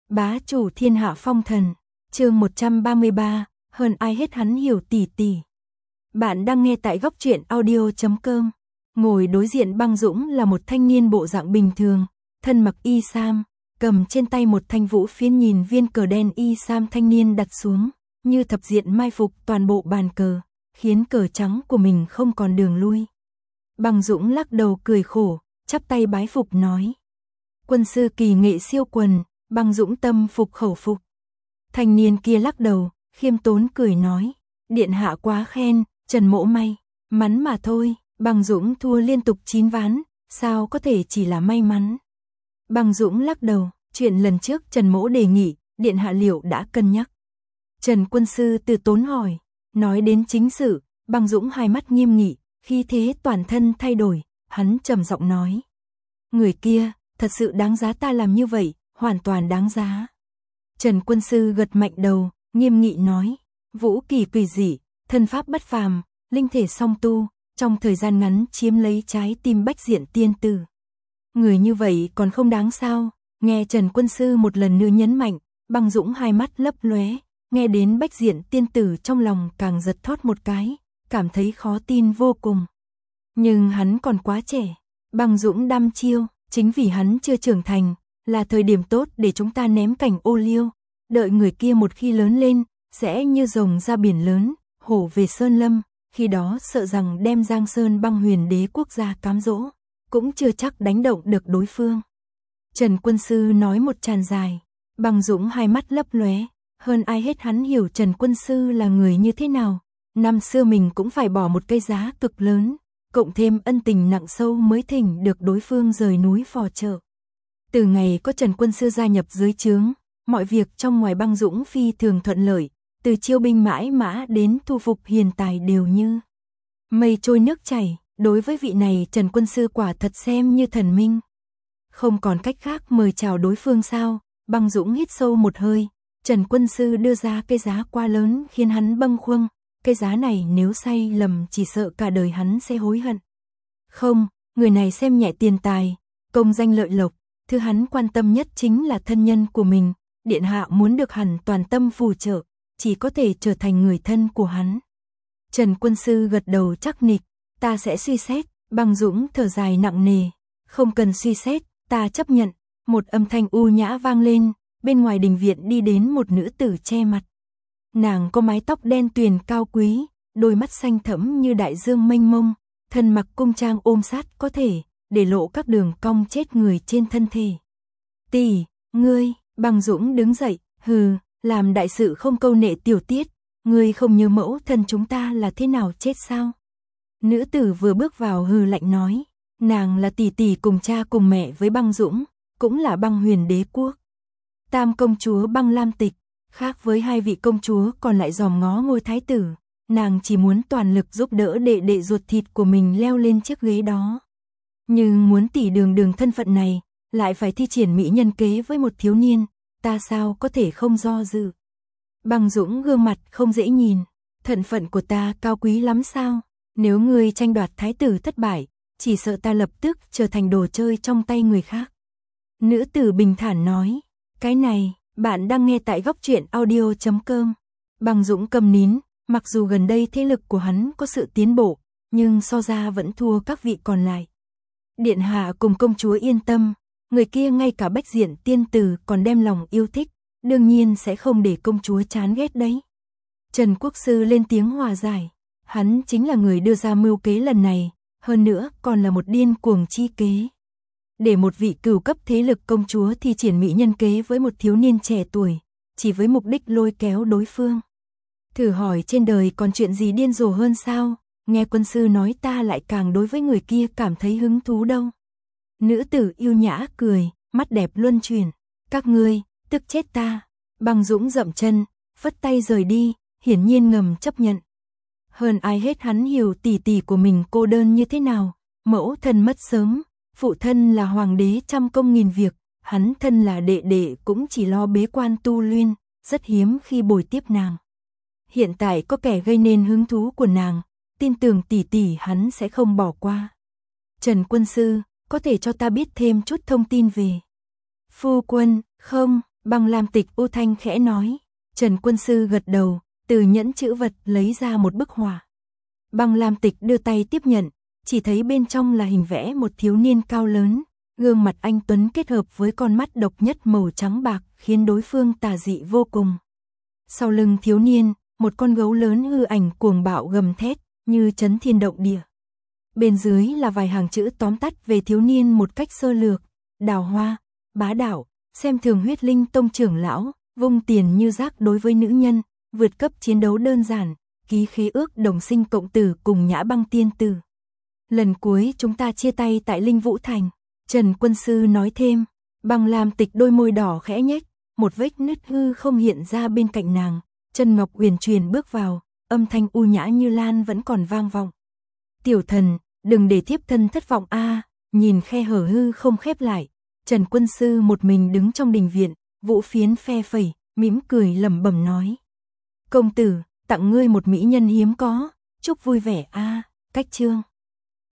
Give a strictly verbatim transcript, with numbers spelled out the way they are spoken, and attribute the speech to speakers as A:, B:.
A: Bá chủ thiên hạ phong thần, chương một trăm ba mươi ba, hơn ai hết hắn hiểu tỷ tỷ. Bạn đang nghe tại góc truyện audio chấm com. Ngồi đối diện Băng Dũng là một thanh niên bộ dạng bình thường, thân mặc y sam, cầm trên tay một thanh vũ phiến, nhìn viên cờ đen y sam thanh niên đặt xuống, như thập diện mai phục toàn bộ bàn cờ, khiến cờ trắng của mình không còn đường lui. Băng Dũng lắc đầu cười khổ, chắp tay bái phục nói: quân sư kỳ nghệ siêu quần. Băng Dũng tâm phục khẩu phục. Thanh niên kia lắc đầu, khiêm tốn cười nói: điện hạ quá khen, Trần mỗ may mắn mà thôi. Băng Dũng thua liên tục chín ván, sao có thể chỉ là may mắn. Băng Dũng lắc đầu, chuyện lần trước Trần mỗ đề nghị, điện hạ liệu đã cân nhắc. Trần quân sư từ tốn hỏi. Nói đến chính sự, Băng Dũng hai mắt nghiêm nghị, khí thế toàn thân thay đổi, hắn trầm giọng nói: người kia thật sự đáng giá ta làm như vậy, hoàn toàn đáng giá. Trần quân sư gật mạnh đầu, nghiêm nghị nói: vũ kỳ quỷ dị, thân pháp bất phàm, linh thể song tu, trong thời gian ngắn chiếm lấy trái tim Bách Diện tiên tử. Người như vậy còn không đáng sao? Nghe Trần quân sư một lần nữa nhấn mạnh, Băng Dũng hai mắt lấp lóe, nghe đến Bách Diện tiên tử trong lòng càng giật thót một cái, cảm thấy khó tin vô cùng. Nhưng hắn còn quá trẻ, Băng Dũng đăm chiêu, chính vì hắn chưa trưởng thành, là thời điểm tốt để chúng ta ném cảnh ô liu, đợi người kia một khi lớn lên, sẽ như rồng ra biển lớn, hổ về sơn lâm, khi đó sợ rằng đem Giang Sơn Băng Huyền Đế quốc gia cám dỗ, cũng chưa chắc đánh động được đối phương. Trần quân sư nói một tràn dài, Băng Dũng hai mắt lấp lóe, hơn ai hết hắn hiểu Trần quân sư là người như thế nào. Năm xưa mình cũng phải bỏ một cái giá cực lớn, cộng thêm ân tình nặng sâu mới thỉnh được đối phương rời núi phò trợ. Từ ngày có Trần quân sư gia nhập dưới trướng, mọi việc trong ngoài Băng Dũng phi thường thuận lợi, từ chiêu binh mãi mã đến thu phục hiền tài đều như mây trôi nước chảy. Đối với vị này Trần quân sư quả thật xem như thần minh. Không còn cách khác mời chào đối phương sao? Băng Dũng hít sâu một hơi, Trần quân sư đưa ra cái giá quá lớn khiến hắn bâng khuâng, cái giá này nếu sai lầm chỉ sợ cả đời hắn sẽ hối hận. Không, người này xem nhẹ tiền tài, công danh lợi lộc, thứ hắn quan tâm nhất chính là thân nhân của mình, điện hạ muốn được hẳn toàn tâm phù trợ, chỉ có thể trở thành người thân của hắn. Trần quân sư gật đầu chắc nịch, ta sẽ suy xét. Băng Dũng thở dài nặng nề, không cần suy xét, ta chấp nhận. Một âm thanh u nhã vang lên, bên ngoài đình viện đi đến một nữ tử che mặt. Nàng có mái tóc đen tuyền cao quý, đôi mắt xanh thẫm như đại dương mênh mông, thân mặc cung trang ôm sát có thể để lộ các đường cong chết người trên thân thể. Tỷ, ngươi. Băng Dũng đứng dậy, hừ, làm đại sự không câu nệ tiểu tiết, ngươi không nhớ mẫu thân chúng ta là thế nào chết sao? Nữ tử vừa bước vào hừ lạnh nói, nàng là tỷ tỷ cùng cha cùng mẹ với Băng Dũng, cũng là Băng Huyền Đế quốc. Tam công chúa Băng Lam Tịch, khác với hai vị công chúa còn lại dòm ngó ngôi thái tử, nàng chỉ muốn toàn lực giúp đỡ đệ đệ ruột thịt của mình leo lên chiếc ghế đó. Nhưng muốn tỷ đường đường thân phận này, lại phải thi triển mỹ nhân kế với một thiếu niên, ta sao có thể không do dự. Băng Dũng gương mặt không dễ nhìn, thân phận của ta cao quý lắm sao? Nếu ngươi tranh đoạt thái tử thất bại, chỉ sợ ta lập tức trở thành đồ chơi trong tay người khác. Nữ tử bình thản nói, cái này, bạn đang nghe tại góc truyện audio chấm com. Băng Dũng cầm nín, mặc dù gần đây thế lực của hắn có sự tiến bộ, nhưng so ra vẫn thua các vị còn lại. Điện hạ cùng công chúa yên tâm, người kia ngay cả Bách Diện tiên tử còn đem lòng yêu thích, đương nhiên sẽ không để công chúa chán ghét đấy. Trần quốc sư lên tiếng hòa giải, hắn chính là người đưa ra mưu kế lần này, hơn nữa còn là một điên cuồng chi kế. Để một vị cửu cấp thế lực công chúa thi triển mỹ nhân kế với một thiếu niên trẻ tuổi, chỉ với mục đích lôi kéo đối phương. Thử hỏi trên đời còn chuyện gì điên rồ hơn sao? Nghe quân sư nói ta lại càng đối với người kia cảm thấy hứng thú đâu. Nữ tử yêu nhã cười, mắt đẹp luân chuyển, các ngươi, tức chết ta. Băng Dũng dậm chân, phất tay rời đi, hiển nhiên ngầm chấp nhận. Hơn ai hết hắn hiểu tỷ tỷ của mình cô đơn như thế nào, mẫu thân mất sớm, phụ thân là hoàng đế trăm công nghìn việc, hắn thân là đệ đệ cũng chỉ lo bế quan tu luyện, rất hiếm khi bồi tiếp nàng. Hiện tại có kẻ gây nên hứng thú của nàng, tin tưởng tỷ tỷ hắn sẽ không bỏ qua. Trần quân sư, có thể cho ta biết thêm chút thông tin về phu quân, không? Băng Lam Tịch u thanh khẽ nói. Trần Quân Sư gật đầu, từ nhẫn chữ vật lấy ra một bức họa. Băng Lam Tịch đưa tay tiếp nhận, chỉ thấy bên trong là hình vẽ một thiếu niên cao lớn, gương mặt anh tuấn kết hợp với con mắt độc nhất màu trắng bạc khiến đối phương tà dị vô cùng. Sau lưng thiếu niên, một con gấu lớn hư ảnh cuồng bạo gầm thét, như chấn thiên động địa. Bên dưới là vài hàng chữ tóm tắt về thiếu niên một cách sơ lược: đào hoa, bá đạo, xem thường huyết linh tông trưởng lão, vung tiền như rác đối với nữ nhân, vượt cấp chiến đấu đơn giản, ký khế ước đồng sinh cộng tử cùng Nhã Băng tiên tử. Lần cuối chúng ta chia tay tại Linh Vũ Thành, Trần Quân Sư nói thêm. Băng Lam Tịch đôi môi đỏ khẽ nhếch, một vết nứt hư không hiện ra bên cạnh nàng, Trần Ngọc Uyển Truyền bước vào, âm thanh u nhã như lan vẫn còn vang vọng. Tiểu thần, đừng để thiếp thân thất vọng a. Nhìn khe hở hư không khép lại, Trần Quân Sư một mình đứng trong đình viện, vũ phiến phe phẩy, mỉm cười lẩm bẩm nói: công tử, tặng ngươi một mỹ nhân hiếm có, chúc vui vẻ a. Cách chương